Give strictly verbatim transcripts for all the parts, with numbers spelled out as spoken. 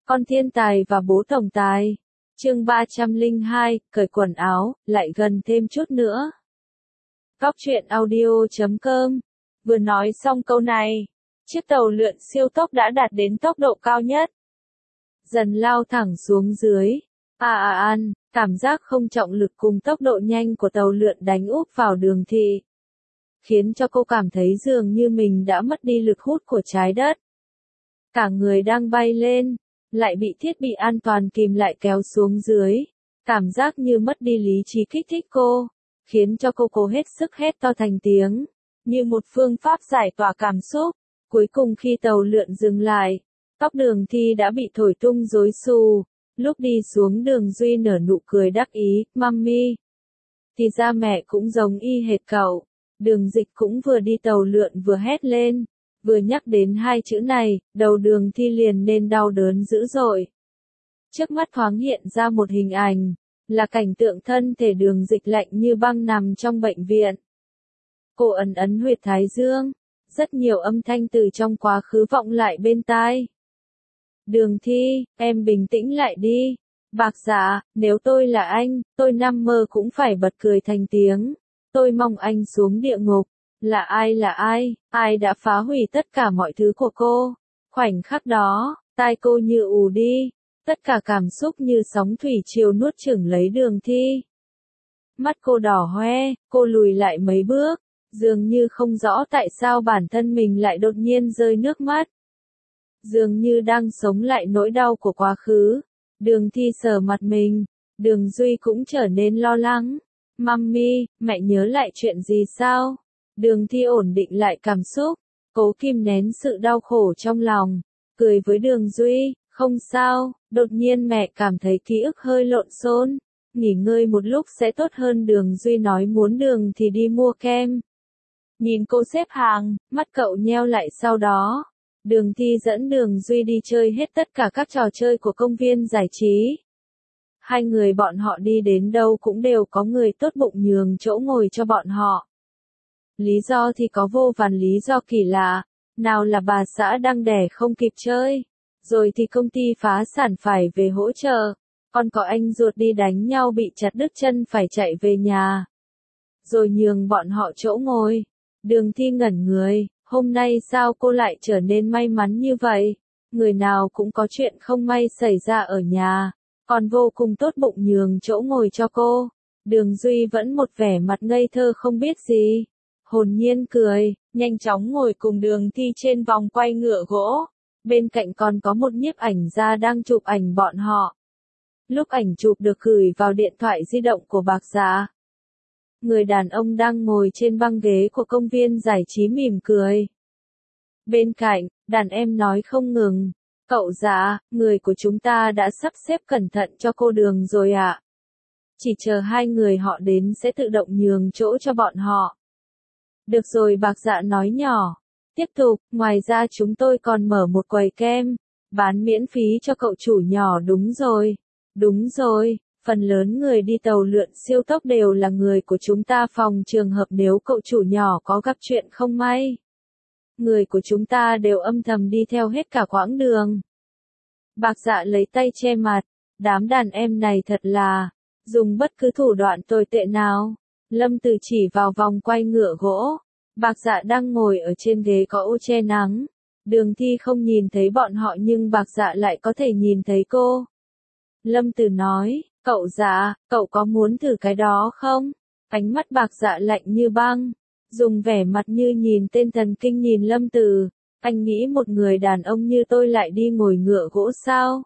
Con thiên tài và bố tổng tài. Chương ba trăm lẻ hai, cởi quần áo, lại gần thêm chút nữa. Góc truyện audio chấm com. Vừa nói xong câu này, chiếc tàu lượn siêu tốc đã đạt đến tốc độ cao nhất. Dần lao thẳng xuống dưới. À à an, cảm giác không trọng lực cùng tốc độ nhanh của tàu lượn đánh úp vào Đường Thị, khiến cho cô cảm thấy dường như mình đã mất đi lực hút của trái đất. Cả người đang bay lên, lại bị thiết bị an toàn kìm lại kéo xuống dưới. Cảm giác như mất đi lý trí kích thích cô, khiến cho cô cố hết sức hét to thành tiếng, như một phương pháp giải tỏa cảm xúc. Cuối cùng khi tàu lượn dừng lại, tóc Đường Thi đã bị thổi tung rối xù. Lúc đi xuống Đường Duy nở nụ cười đắc ý, "Mummy, thì ra mẹ cũng giống y hệt cậu." Đường Dịch cũng vừa đi tàu lượn vừa hét lên. Vừa nhắc đến hai chữ này, đầu Đường Thi liền nên đau đớn dữ dội. Trước mắt thoáng hiện ra một hình ảnh, là cảnh tượng thân thể Đường Dịch lạnh như băng nằm trong bệnh viện. Cô ấn ấn huyệt thái dương, rất nhiều âm thanh từ trong quá khứ vọng lại bên tai. "Đường Thi, em bình tĩnh lại đi. Bạc Dạ, nếu tôi là anh, tôi nằm mơ cũng phải bật cười thành tiếng. Tôi mong anh xuống địa ngục." Là ai là ai, ai đã phá hủy tất cả mọi thứ của cô? Khoảnh khắc đó, tai cô như ù đi, tất cả cảm xúc như sóng thủy triều nuốt chửng lấy Đường Thi. Mắt cô đỏ hoe, cô lùi lại mấy bước, dường như không rõ tại sao bản thân mình lại đột nhiên rơi nước mắt. Dường như đang sống lại nỗi đau của quá khứ. Đường Thi sờ mặt mình, Đường Duy cũng trở nên lo lắng. "Mummy, mẹ nhớ lại chuyện gì sao?" Đường Thi ổn định lại cảm xúc, cố kìm nén sự đau khổ trong lòng, cười với Đường Duy, "Không sao, đột nhiên mẹ cảm thấy ký ức hơi lộn xộn, nghỉ ngơi một lúc sẽ tốt hơn." Đường Duy nói muốn Đường Thi đi mua kem. Nhìn cô xếp hàng, mắt cậu nheo lại. Sau đó, Đường Thi dẫn Đường Duy đi chơi hết tất cả các trò chơi của công viên giải trí. Hai người bọn họ đi đến đâu cũng đều có người tốt bụng nhường chỗ ngồi cho bọn họ. Lý do thì có vô vàn lý do kỳ lạ, nào là bà xã đang đẻ không kịp chơi, rồi thì công ty phá sản phải về hỗ trợ, còn có anh ruột đi đánh nhau bị chặt đứt chân phải chạy về nhà, rồi nhường bọn họ chỗ ngồi. Đường Thi ngẩn người, hôm nay sao cô lại trở nên may mắn như vậy? Người nào cũng có chuyện không may xảy ra ở nhà, còn vô cùng tốt bụng nhường chỗ ngồi cho cô. Đường Duy vẫn một vẻ mặt ngây thơ không biết gì. Hồn nhiên cười, nhanh chóng ngồi cùng Đường Thi trên vòng quay ngựa gỗ. Bên cạnh còn có một nhiếp ảnh gia đang chụp ảnh bọn họ. Lúc ảnh chụp được gửi vào điện thoại di động của Bạc Dạ, người đàn ông đang ngồi trên băng ghế của công viên giải trí mỉm cười. Bên cạnh, đàn em nói không ngừng, "Cậu Dạ, người của chúng ta đã sắp xếp cẩn thận cho cô Đường rồi ạ. Chỉ chờ hai người họ đến sẽ tự động nhường chỗ cho bọn họ." "Được rồi," Bạc Dạ nói nhỏ. Tiếp tục, "Ngoài ra chúng tôi còn mở một quầy kem, bán miễn phí cho cậu chủ nhỏ." "Đúng rồi, đúng rồi, phần lớn người đi tàu lượn siêu tốc đều là người của chúng ta, phòng trường hợp nếu cậu chủ nhỏ có gặp chuyện không may. Người của chúng ta đều âm thầm đi theo hết cả quãng đường." Bạc Dạ lấy tay che mặt, "Đám đàn em này thật là, dùng bất cứ thủ đoạn tồi tệ nào." Lâm Từ chỉ vào vòng quay ngựa gỗ. Bạc Dạ đang ngồi ở trên ghế có ô che nắng. Đường Thi không nhìn thấy bọn họ nhưng Bạc Dạ lại có thể nhìn thấy cô. Lâm Từ nói, "Cậu Dạ, cậu có muốn thử cái đó không?" Ánh mắt Bạc Dạ lạnh như băng, dùng vẻ mặt như nhìn tên thần kinh nhìn Lâm Từ. "Anh nghĩ một người đàn ông như tôi lại đi ngồi ngựa gỗ sao?"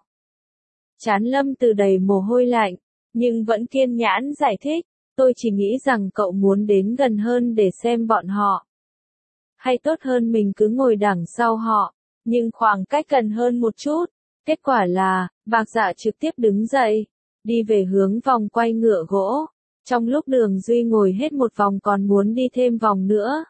Trán Lâm Từ đầy mồ hôi lạnh, nhưng vẫn kiên nhẫn giải thích, "Tôi chỉ nghĩ rằng cậu muốn đến gần hơn để xem bọn họ. Hay tốt hơn mình cứ ngồi đằng sau họ, nhưng khoảng cách gần hơn một chút." Kết quả là, Bạc Dạ trực tiếp đứng dậy, đi về hướng vòng quay ngựa gỗ. Trong lúc Đường Duy ngồi hết một vòng còn muốn đi thêm vòng nữa.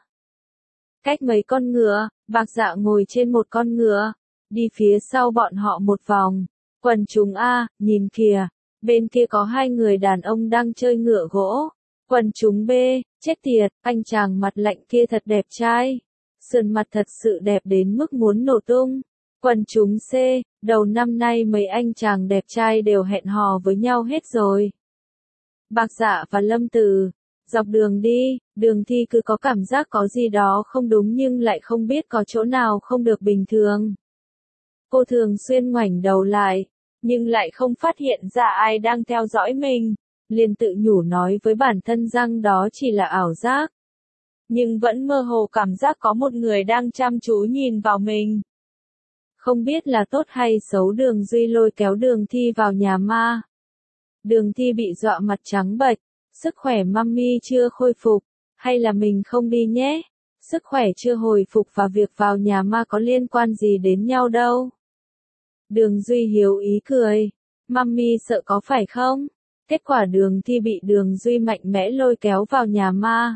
Cách mấy con ngựa, Bạc Dạ ngồi trên một con ngựa, đi phía sau bọn họ một vòng. "Quần chúng A, nhìn kìa, bên kia có hai người đàn ông đang chơi ngựa gỗ." Quần chúng B, "Chết tiệt, anh chàng mặt lạnh kia thật đẹp trai. Sườn mặt thật sự đẹp đến mức muốn nổ tung." Quần chúng C, Đầu năm nay mấy anh chàng đẹp trai đều hẹn hò với nhau hết rồi. Bạc Dạ và Lâm Từ, dọc đường đi, Đường Thi cứ có cảm giác có gì đó không đúng nhưng lại không biết có chỗ nào không được bình thường. Cô thường xuyên ngoảnh đầu lại, nhưng lại không phát hiện ra ai đang theo dõi mình, liền tự nhủ nói với bản thân rằng đó chỉ là ảo giác. Nhưng vẫn mơ hồ cảm giác có một người đang chăm chú nhìn vào mình. Không biết là tốt hay xấu, Đường Duy lôi kéo Đường Thi vào nhà ma. Đường Thi bị dọa mặt trắng bệch, sức khỏe mummy chưa khôi phục, hay là mình không đi nhé, sức khỏe chưa hồi phục và việc vào nhà ma có liên quan gì đến nhau đâu. Đường Duy hiếu ý cười, mummy sợ có phải không? Kết quả Đường Thi bị Đường Duy mạnh mẽ lôi kéo vào nhà ma.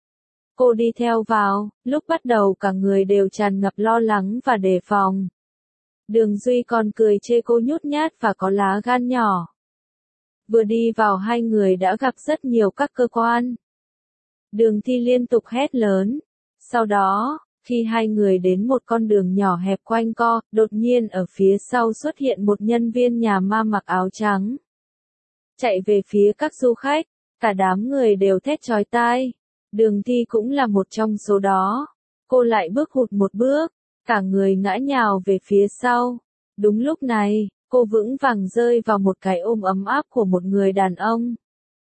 Cô đi theo vào, lúc bắt đầu cả người đều tràn ngập lo lắng và đề phòng. Đường Duy còn cười chê cô nhút nhát và có lá gan nhỏ. Vừa đi vào hai người đã gặp rất nhiều các cơ quan. Đường Thi liên tục hét lớn. Sau đó, khi hai người đến một con đường nhỏ hẹp quanh co, đột nhiên ở phía sau xuất hiện một nhân viên nhà ma mặc áo trắng. Chạy về phía các du khách, cả đám người đều thét chói tai. Đường Thi cũng là một trong số đó. Cô lại bước hụt một bước, cả người ngã nhào về phía sau. Đúng lúc này, cô vững vàng rơi vào một cái ôm ấm áp của một người đàn ông.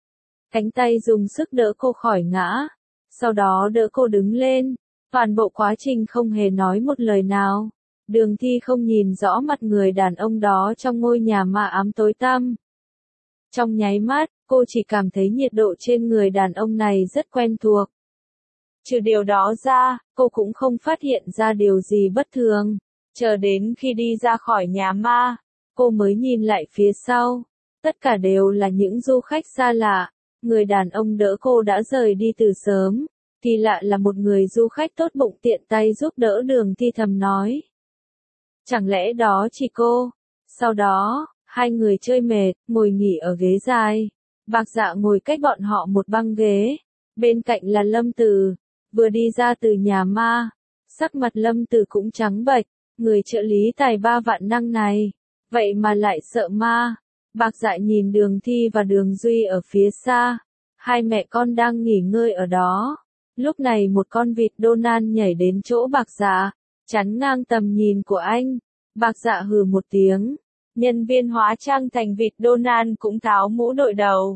Cánh tay dùng sức đỡ cô khỏi ngã, sau đó đỡ cô đứng lên. Toàn bộ quá trình không hề nói một lời nào. Đường Thi không nhìn rõ mặt người đàn ông đó trong ngôi nhà ma ám tối tăm. Trong nháy mắt, cô chỉ cảm thấy nhiệt độ trên người đàn ông này rất quen thuộc. Trừ điều đó ra, cô cũng không phát hiện ra điều gì bất thường. Chờ đến khi đi ra khỏi nhà ma, cô mới nhìn lại phía sau. Tất cả đều là những du khách xa lạ. Người đàn ông đỡ cô đã rời đi từ sớm. Kỳ lạ là một người du khách tốt bụng tiện tay giúp đỡ. Đường Thi thầm nói. Chẳng lẽ đó chỉ cô? Sau đó, hai người chơi mệt, ngồi nghỉ ở ghế dài. Bạc Dạ ngồi cách bọn họ một băng ghế. Bên cạnh là Lâm Từ, vừa đi ra từ nhà ma. Sắc mặt Lâm Từ cũng trắng bệch, người trợ lý tài ba vạn năng này. Vậy mà lại sợ ma. Bạc Dạ nhìn Đường Thi và Đường Duy ở phía xa. Hai mẹ con đang nghỉ ngơi ở đó. Lúc này một con vịt Donald nhảy đến chỗ Bạc Dạ, chắn ngang tầm nhìn của anh. Bạc Dạ hừ một tiếng. Nhân viên hóa trang thành vịt Donald cũng tháo mũ đội đầu.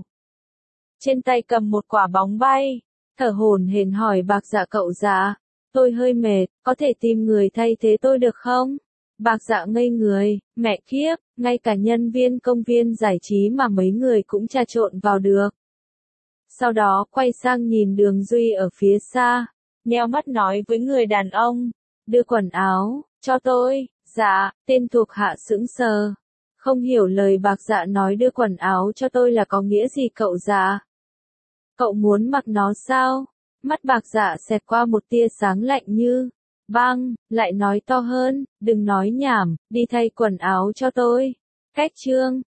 Trên tay cầm một quả bóng bay. Thở hổn hển hỏi Bạc Dạ, cậu Dạ, tôi hơi mệt, có thể tìm người thay thế tôi được không? Bạc Dạ ngây người, mẹ kiếp, ngay cả nhân viên công viên giải trí mà mấy người cũng trà trộn vào được. Sau đó quay sang nhìn Đường Duy ở phía xa, nheo mắt nói với người đàn ông, đưa quần áo, cho tôi. Dạ, tên thuộc hạ sững sờ. Không hiểu lời Bạc Dạ nói đưa quần áo cho tôi là có nghĩa gì cậu Dạ? Cậu muốn mặc nó sao? Mắt Bạc Dạ xẹt qua một tia sáng lạnh như băng, lại nói to hơn, đừng nói nhảm, đi thay quần áo cho tôi. Cách chương